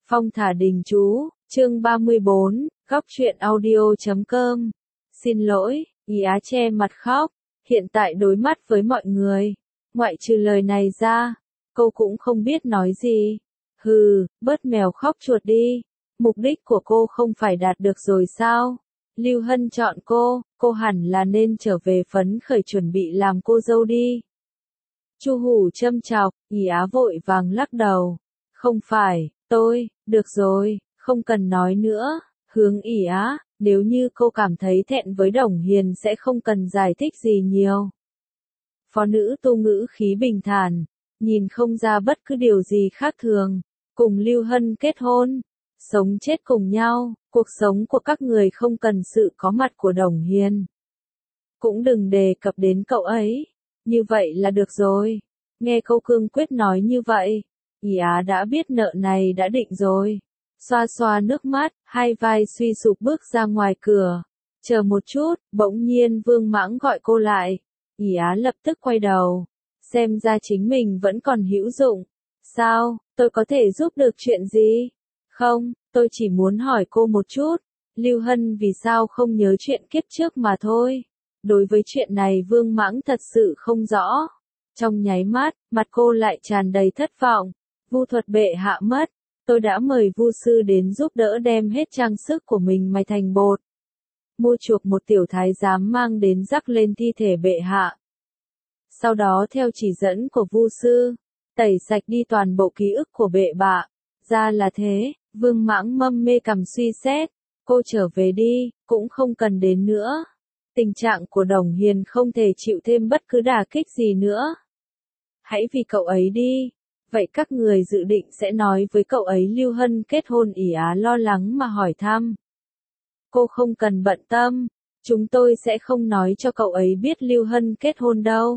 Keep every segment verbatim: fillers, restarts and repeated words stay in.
Phong thả đình chú, chương ba mươi bốn, góc truyện audio chấm com. Xin lỗi, Ý Á che mặt khóc, hiện tại đối mắt với mọi người. Ngoại trừ lời này ra, cô cũng không biết nói gì. Hừ, bớt mèo khóc chuột đi. Mục đích của cô không phải đạt được rồi sao? Lưu Hân chọn cô, cô hẳn là nên trở về phấn khởi chuẩn bị làm cô dâu đi. Chu Hủ châm chọc, Ý Á vội vàng lắc đầu. Không phải, tôi, được rồi, không cần nói nữa. Hướng Ý Á, nếu như cô cảm thấy thẹn với Đồng Hiền sẽ không cần giải thích gì nhiều. Phó nữ tu ngữ khí bình thản, nhìn không ra bất cứ điều gì khác thường. Cùng Lưu Hân kết hôn, sống chết cùng nhau, cuộc sống của các người không cần sự có mặt của Đồng Hiền. Cũng đừng đề cập đến cậu ấy, như vậy là được rồi. Nghe câu cương quyết nói như vậy, Ý Á đã biết nợ này đã định rồi. Xoa xoa nước mắt, hai vai suy sụp bước ra ngoài cửa. Chờ một chút, bỗng nhiên Vương Mãng gọi cô lại. Ý Á lập tức quay đầu. Xem ra chính mình vẫn còn hữu dụng. Sao, tôi có thể giúp được chuyện gì? Không, tôi chỉ muốn hỏi cô một chút. Lưu Hân vì sao không nhớ chuyện kiếp trước mà thôi. Đối với chuyện này Vương Mãng thật sự không rõ. Trong nháy mắt, mặt cô lại tràn đầy thất vọng. Vu thuật bệ hạ mất. Tôi đã mời vu sư đến giúp đỡ đem hết trang sức của mình mài thành bột. Mua chuộc một tiểu thái giám mang đến rắc lên thi thể bệ hạ. Sau đó theo chỉ dẫn của vu sư, tẩy sạch đi toàn bộ ký ức của bệ bạ. Ra là thế, Vương Mãng mâm mê cầm suy xét. Cô trở về đi, cũng không cần đến nữa. Tình trạng của Đồng Hiền không thể chịu thêm bất cứ đả kích gì nữa. Hãy vì cậu ấy đi. Vậy các người dự định sẽ nói với cậu ấy Lưu Hân kết hôn? Ý Á lo lắng mà hỏi thăm. Cô không cần bận tâm, chúng tôi sẽ không nói cho cậu ấy biết Lưu Hân kết hôn đâu.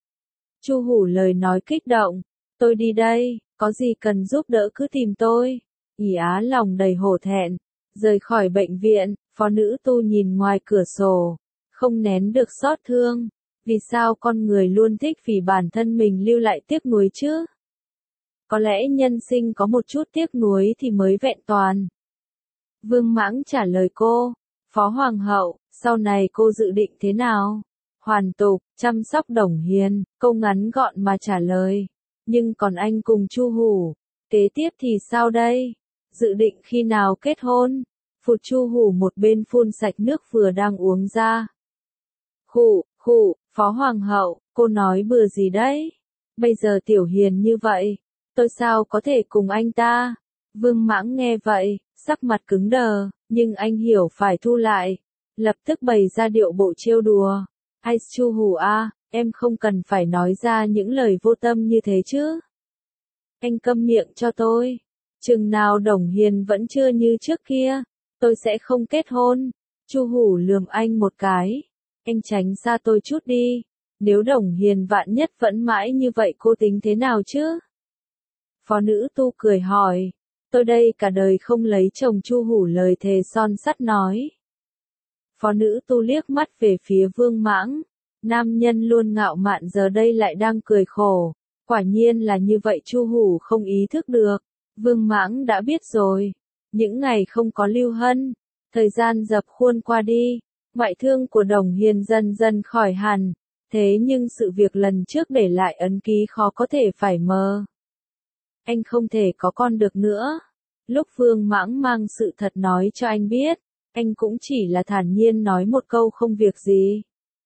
Chu Hủ lời nói kích động, tôi đi đây, có gì cần giúp đỡ cứ tìm tôi. Ý Á lòng đầy hổ thẹn, rời khỏi bệnh viện, phó nữ tu nhìn ngoài cửa sổ, không nén được xót thương. Vì sao con người luôn thích vì bản thân mình lưu lại tiếc nuối chứ? Có lẽ nhân sinh có một chút tiếc nuối thì mới vẹn toàn. Vương Mãng trả lời cô, Phó Hoàng hậu, sau này cô dự định thế nào? Hoàn tục, chăm sóc Đồng Hiền, câu ngắn gọn mà trả lời. Nhưng còn anh cùng Chu Hủ, kế tiếp thì sao đây? Dự định khi nào kết hôn? Phụt. Chu Hủ một bên phun sạch nước vừa đang uống ra. Khụ, khụ, Phó Hoàng hậu, cô nói bừa gì đấy? Bây giờ Tiểu Hiền như vậy, tôi sao có thể cùng anh ta? Vương Mãng nghe vậy, sắc mặt cứng đờ, nhưng anh hiểu phải thu lại. Lập tức bày ra điệu bộ trêu đùa. Ai Chu Hủ à, em không cần phải nói ra những lời vô tâm như thế chứ. Anh câm miệng cho tôi. Chừng nào Đồng Hiền vẫn chưa như trước kia, tôi sẽ không kết hôn. Chu Hủ lườm anh một cái. Anh tránh xa tôi chút đi. Nếu Đồng Hiền vạn nhất vẫn mãi như vậy cô tính thế nào chứ? Phó nữ tu cười hỏi. Tôi đây cả đời không lấy chồng. Chu Hủ lời thề son sắt nói. Phó nữ tu liếc mắt về phía Vương Mãng. Nam nhân luôn ngạo mạn giờ đây lại đang cười khổ. Quả nhiên là như vậy. Chu Hủ không ý thức được. Vương Mãng đã biết rồi. Những ngày không có Lưu Hân, thời gian dập khuôn qua đi. Ngoại thương của Đồng Hiền dần dần khỏi hẳn. Thế nhưng sự việc lần trước để lại ấn ký khó có thể phải mờ. Anh không thể có con được nữa. Lúc Vương Mãng mang sự thật nói cho anh biết, anh cũng chỉ là thản nhiên nói một câu không việc gì.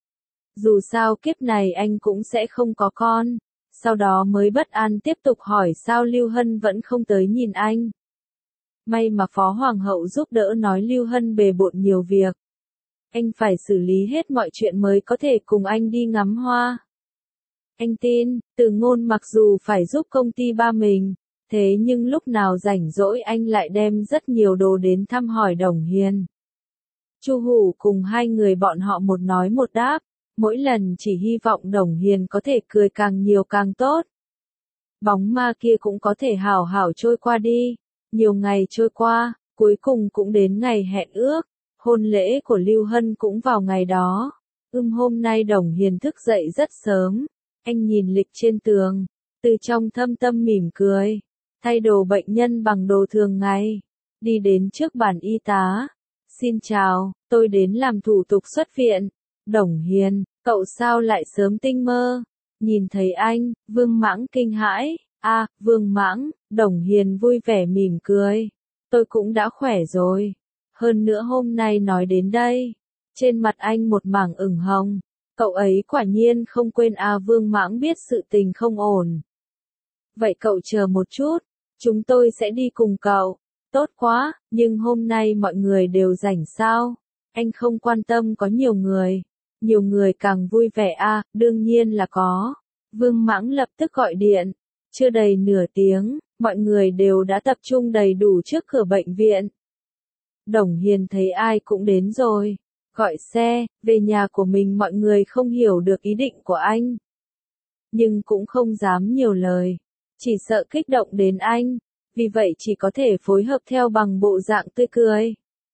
Dù sao kiếp này anh cũng sẽ không có con. Sau đó mới bất an tiếp tục hỏi sao Lưu Hân vẫn không tới nhìn anh. May mà Phó Hoàng hậu giúp đỡ nói Lưu Hân bề bộn nhiều việc. Anh phải xử lý hết mọi chuyện mới có thể cùng anh đi ngắm hoa. Anh tin, Từ Ngôn mặc dù phải giúp công ty ba mình, thế nhưng lúc nào rảnh rỗi anh lại đem rất nhiều đồ đến thăm hỏi Đồng Hiền. Chu Hủ cùng hai người bọn họ một nói một đáp, mỗi lần chỉ hy vọng Đồng Hiền có thể cười càng nhiều càng tốt. Bóng ma kia cũng có thể hảo hảo trôi qua đi. Nhiều ngày trôi qua, cuối cùng cũng đến ngày hẹn ước. Hôn lễ của Lưu Hân cũng vào ngày đó. Ưm hôm nay Đồng Hiền thức dậy rất sớm. Anh nhìn lịch trên tường, từ trong thâm tâm mỉm cười. thay đồ bệnh nhân bằng đồ thường ngày, đi đến trước bàn y tá. Xin chào, tôi đến làm thủ tục xuất viện. Đồng Hiền, cậu sao lại sớm tinh mơ? Nhìn thấy anh, Vương Mãng kinh hãi. A, Vương Mãng, Đồng Hiền vui vẻ mỉm cười. Tôi cũng đã khỏe rồi. Hơn nữa hôm nay nói đến đây, trên mặt anh một mảng ửng hồng. Cậu ấy quả nhiên không quên A. Vương Mãng biết sự tình không ổn. Vậy cậu chờ một chút, chúng tôi sẽ đi cùng cậu. Tốt quá, nhưng hôm nay mọi người đều rảnh sao? Anh không quan tâm có nhiều người. Nhiều người càng vui vẻ a, đương nhiên là có. Vương Mãng lập tức gọi điện. Chưa đầy nửa tiếng, mọi người đều đã tập trung đầy đủ trước cửa bệnh viện. Đồng Hiền thấy ai cũng đến rồi. Gọi xe, về nhà của mình mọi người không hiểu được ý định của anh. Nhưng cũng không dám nhiều lời. Chỉ sợ kích động đến anh. Vì vậy chỉ có thể phối hợp theo bằng bộ dạng tươi cười.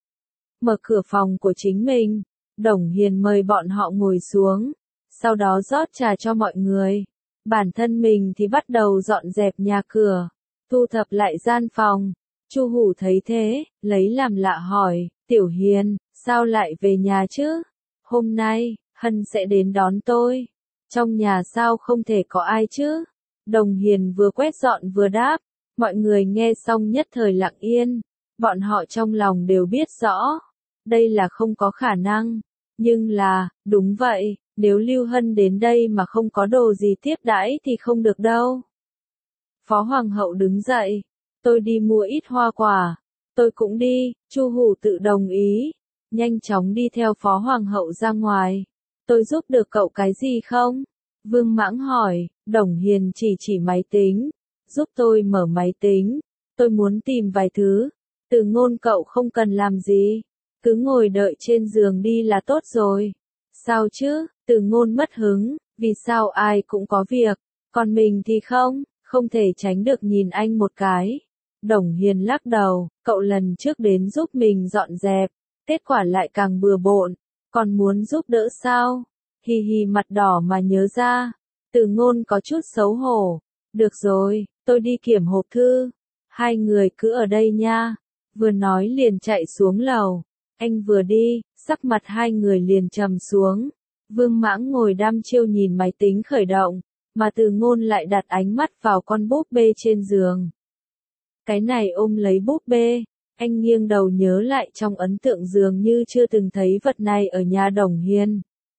Mở cửa phòng của chính mình, Đồng Hiền mời bọn họ ngồi xuống, sau đó rót trà cho mọi người. Bản thân mình thì bắt đầu dọn dẹp nhà cửa, thu thập lại gian phòng. Chu Hủ thấy thế, lấy làm lạ hỏi, Tiểu Hiền, sao lại về nhà chứ? Hôm nay, Hân sẽ đến đón tôi. Trong nhà sao không thể có ai chứ? Đồng Hiền vừa quét dọn vừa đáp. Mọi người nghe xong nhất thời lặng yên. Bọn họ trong lòng đều biết rõ. Đây là không có khả năng. Nhưng là, đúng vậy, nếu Lưu Hân đến đây mà không có đồ gì tiếp đãi thì không được đâu. Phó Hoàng hậu đứng dậy. Tôi đi mua ít hoa quả. Tôi cũng đi, Chu Hủ tự đồng ý. Nhanh chóng đi theo Phó Hoàng hậu ra ngoài. Tôi giúp được cậu cái gì không? Vương Mãng hỏi. Đồng Hiền chỉ chỉ máy tính. Giúp tôi mở máy tính. Tôi muốn tìm vài thứ. Từ Ngôn cậu không cần làm gì. Cứ ngồi đợi trên giường đi là tốt rồi. Sao chứ? Từ Ngôn mất hứng. Vì sao ai cũng có việc, còn mình thì không? Không thể tránh được nhìn anh một cái. Đồng Hiền lắc đầu. Cậu lần trước đến giúp mình dọn dẹp. Kết quả lại càng bừa bộn. Còn muốn giúp đỡ sao? Hì hì mặt đỏ mà nhớ ra. Từ Ngôn có chút xấu hổ. Được rồi, tôi đi kiểm hộp thư. Hai người cứ ở đây nha. Vừa nói liền chạy xuống lầu. Anh vừa đi, sắc mặt hai người liền trầm xuống. Vương Mãng ngồi đăm chiêu nhìn máy tính khởi động, mà Từ Ngôn lại đặt ánh mắt vào con búp bê trên giường. Cái này ôm lấy búp bê, anh nghiêng đầu nhớ lại trong ấn tượng dường như chưa từng thấy vật này ở nhà Đồng Hiền.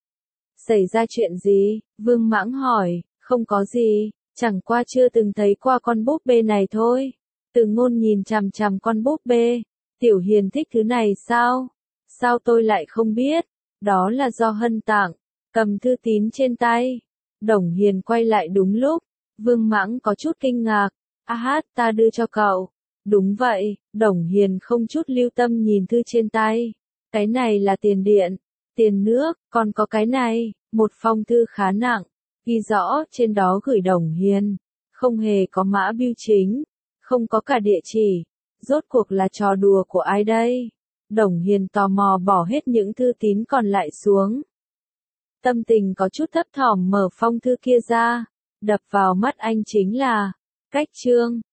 Xảy ra chuyện gì? Vương Mãng hỏi. Không có gì. Chẳng qua chưa từng thấy qua con búp bê này thôi. Từ Ngôn nhìn chằm chằm con búp bê. Tiểu Hiền thích thứ này sao? Sao tôi lại không biết? Đó là do Hân tặng. Cầm thư tín trên tay. Đồng Hiền quay lại đúng lúc. Vương Mãng có chút kinh ngạc. A hát, ta đưa cho cậu. Đúng vậy, Đồng Hiền không chút lưu tâm nhìn thư trên tay. Cái này là tiền điện, tiền nước, còn có cái này, một phong thư khá nặng. Ghi rõ trên đó gửi Đồng Hiền. Không hề có mã bưu chính. Không có cả địa chỉ. Rốt cuộc là trò đùa của ai đây? Đồng Hiền tò mò bỏ hết những thư tín còn lại xuống. Tâm tình có chút thấp thỏm mở phong thư kia ra. Đập vào mắt anh chính là cách chương.